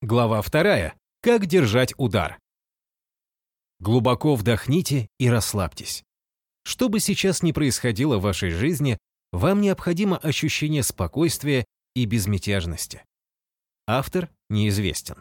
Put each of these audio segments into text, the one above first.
Глава 2. Как держать удар. Глубоко вдохните и расслабьтесь. Что бы сейчас ни происходило в вашей жизни, вам необходимо ощущение спокойствия и безмятежности. Автор неизвестен.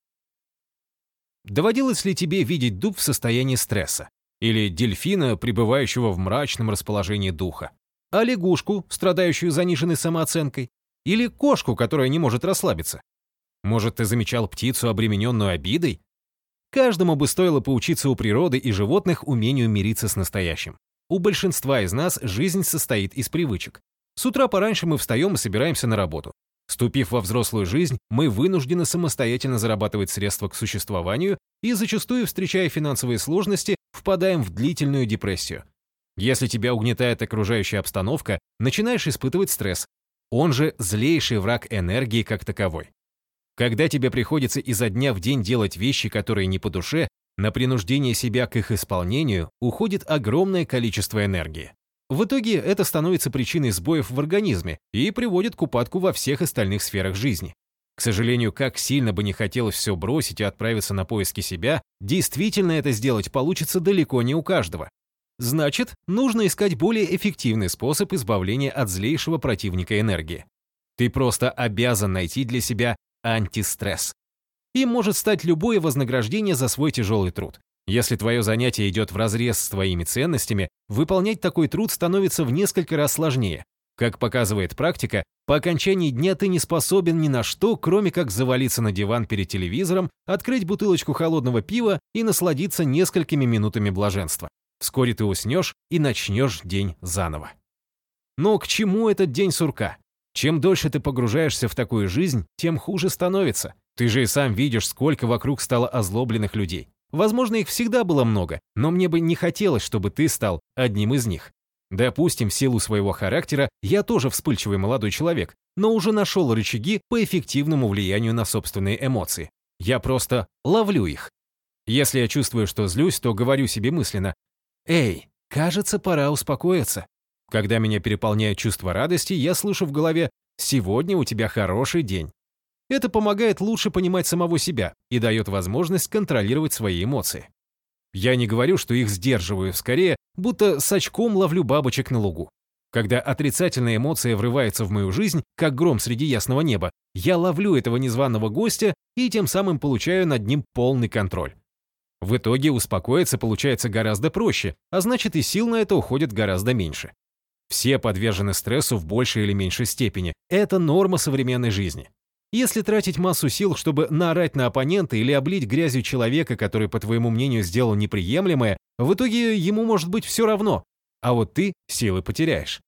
Доводилось ли тебе видеть дуб в состоянии стресса? Или дельфина, пребывающего в мрачном расположении духа? А лягушку, страдающую заниженной самооценкой? Или кошку, которая не может расслабиться? Может, ты замечал птицу, обремененную обидой? Каждому бы стоило поучиться у природы и животных умению мириться с настоящим. У большинства из нас жизнь состоит из привычек. С утра пораньше мы встаем и собираемся на работу. Вступив во взрослую жизнь, мы вынуждены самостоятельно зарабатывать средства к существованию и, зачастую, встречая финансовые сложности, впадаем в длительную депрессию. Если тебя угнетает окружающая обстановка, начинаешь испытывать стресс. Он же злейший враг энергии как таковой. Когда тебе приходится изо дня в день делать вещи, которые не по душе, на принуждение себя к их исполнению уходит огромное количество энергии. В итоге это становится причиной сбоев в организме и приводит к упадку во всех остальных сферах жизни. К сожалению, как сильно бы не хотелось все бросить и отправиться на поиски себя, действительно это сделать получится далеко не у каждого. Значит, нужно искать более эффективный способ избавления от злейшего противника энергии. Ты просто обязан найти для себя антистресс. Им может стать любое вознаграждение за свой тяжелый труд. Если твое занятие идет вразрез с твоими ценностями, выполнять такой труд становится в несколько раз сложнее. Как показывает практика, по окончании дня ты не способен ни на что, кроме как завалиться на диван перед телевизором, открыть бутылочку холодного пива и насладиться несколькими минутами блаженства. Вскоре ты уснешь и начнешь день заново. Но к чему этот день сурка? Чем дольше ты погружаешься в такую жизнь, тем хуже становится. Ты же и сам видишь, сколько вокруг стало озлобленных людей. Возможно, их всегда было много, но мне бы не хотелось, чтобы ты стал одним из них. Допустим, в силу своего характера я тоже вспыльчивый молодой человек, но уже нашел рычаги по эффективному влиянию на собственные эмоции. Я просто ловлю их. Если я чувствую, что злюсь, то говорю себе мысленно: «Эй, кажется, пора успокоиться». Когда меня переполняет чувство радости, я слышу в голове: «Сегодня у тебя хороший день». Это помогает лучше понимать самого себя и дает возможность контролировать свои эмоции. Я не говорю, что их сдерживаю, скорее, будто с очком ловлю бабочек на лугу. Когда отрицательная эмоция врывается в мою жизнь, как гром среди ясного неба, я ловлю этого незваного гостя и тем самым получаю над ним полный контроль. В итоге успокоиться получается гораздо проще, а значит и сил на это уходит гораздо меньше. Все подвержены стрессу в большей или меньшей степени. Это норма современной жизни. Если тратить массу сил, чтобы наорать на оппонента или облить грязью человека, который, по твоему мнению, сделал неприемлемое, в итоге ему может быть все равно, а вот ты силы потеряешь.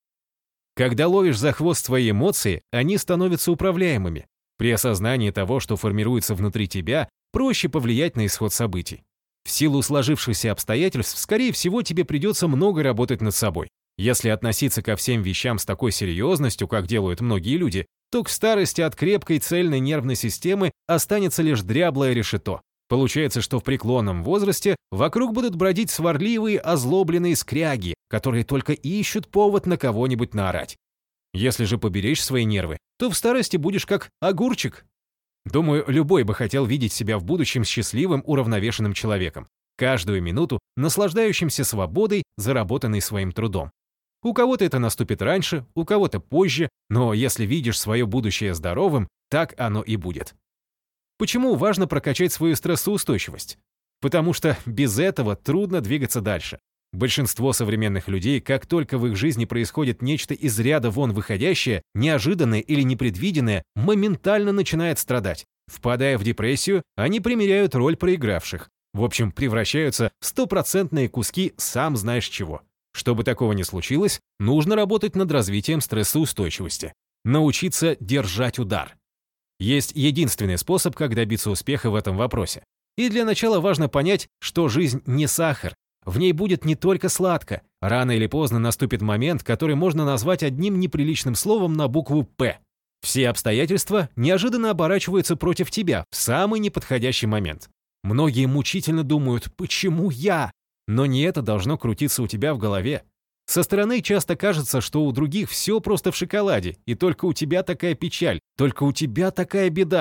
Когда ловишь за хвост свои эмоции, они становятся управляемыми. При осознании того, что формируется внутри тебя, проще повлиять на исход событий. В силу сложившихся обстоятельств, скорее всего, тебе придется много работать над собой. Если относиться ко всем вещам с такой серьезностью, как делают многие люди, то к старости от крепкой цельной нервной системы останется лишь дряблое решето. Получается, что в преклонном возрасте вокруг будут бродить сварливые, озлобленные скряги, которые только ищут повод на кого-нибудь наорать. Если же поберечь свои нервы, то в старости будешь как огурчик. Думаю, любой бы хотел видеть себя в будущем счастливым, уравновешенным человеком, каждую минуту наслаждающимся свободой, заработанной своим трудом. У кого-то это наступит раньше, у кого-то позже, но если видишь свое будущее здоровым, так оно и будет. Почему важно прокачать свою стрессоустойчивость? Потому что без этого трудно двигаться дальше. Большинство современных людей, как только в их жизни происходит нечто из ряда вон выходящее, неожиданное или непредвиденное, моментально начинает страдать. Впадая в депрессию, они примеряют роль проигравших. В общем, превращаются в стопроцентные куски сам знаешь чего. Чтобы такого не случилось, нужно работать над развитием стрессоустойчивости. Научиться держать удар. Есть единственный способ, как добиться успеха в этом вопросе. И для начала важно понять, что жизнь не сахар. В ней будет не только сладко. Рано или поздно наступит момент, который можно назвать одним неприличным словом на букву «П». Все обстоятельства неожиданно оборачиваются против тебя в самый неподходящий момент. Многие мучительно думают: «Почему я?». Но не это должно крутиться у тебя в голове. Со стороны часто кажется, что у других все просто в шоколаде, и только у тебя такая печаль, только у тебя такая беда.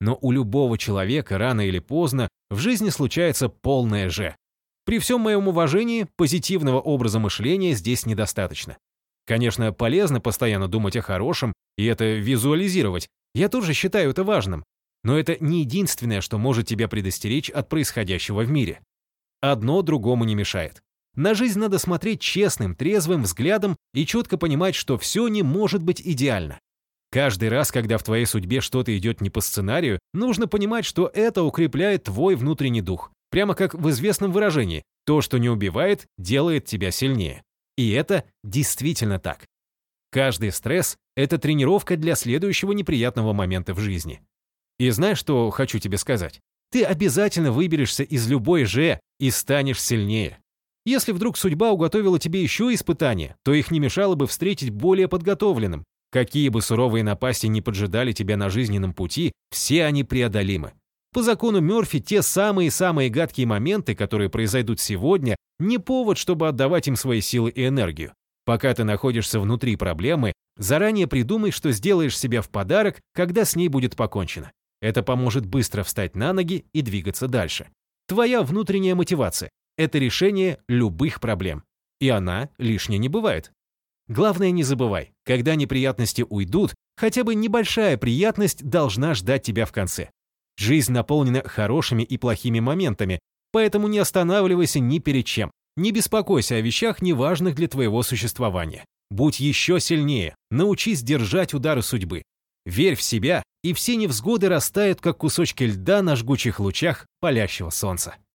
Но у любого человека рано или поздно в жизни случается полное «Ж». При всем моем уважении, позитивного образа мышления здесь недостаточно. Конечно, полезно постоянно думать о хорошем и это визуализировать. Я тоже считаю это важным. Но это не единственное, что может тебя предостеречь от происходящего в мире. Одно другому не мешает. На жизнь надо смотреть честным, трезвым взглядом и четко понимать, что все не может быть идеально. Каждый раз, когда в твоей судьбе что-то идет не по сценарию, нужно понимать, что это укрепляет твой внутренний дух. Прямо как в известном выражении «то, что не убивает, делает тебя сильнее». И это действительно так. Каждый стресс – это тренировка для следующего неприятного момента в жизни. И знаешь, что хочу тебе сказать? Ты обязательно выберешься из любой «Ж» и станешь сильнее. Если вдруг судьба уготовила тебе еще испытания, то их не мешало бы встретить более подготовленным. Какие бы суровые напасти ни поджидали тебя на жизненном пути, все они преодолимы. По закону Мёрфи те самые гадкие моменты, которые произойдут сегодня, не повод, чтобы отдавать им свои силы и энергию. Пока ты находишься внутри проблемы, заранее придумай, что сделаешь себе в подарок, когда с ней будет покончено. Это поможет быстро встать на ноги и двигаться дальше. Твоя внутренняя мотивация – это решение любых проблем. И она лишней не бывает. Главное, не забывай, когда неприятности уйдут, хотя бы небольшая приятность должна ждать тебя в конце. Жизнь наполнена хорошими и плохими моментами, поэтому не останавливайся ни перед чем. Не беспокойся о вещах, неважных для твоего существования. Будь еще сильнее, научись держать удары судьбы. Верь в себя, и все невзгоды растают, как кусочки льда на жгучих лучах палящего солнца.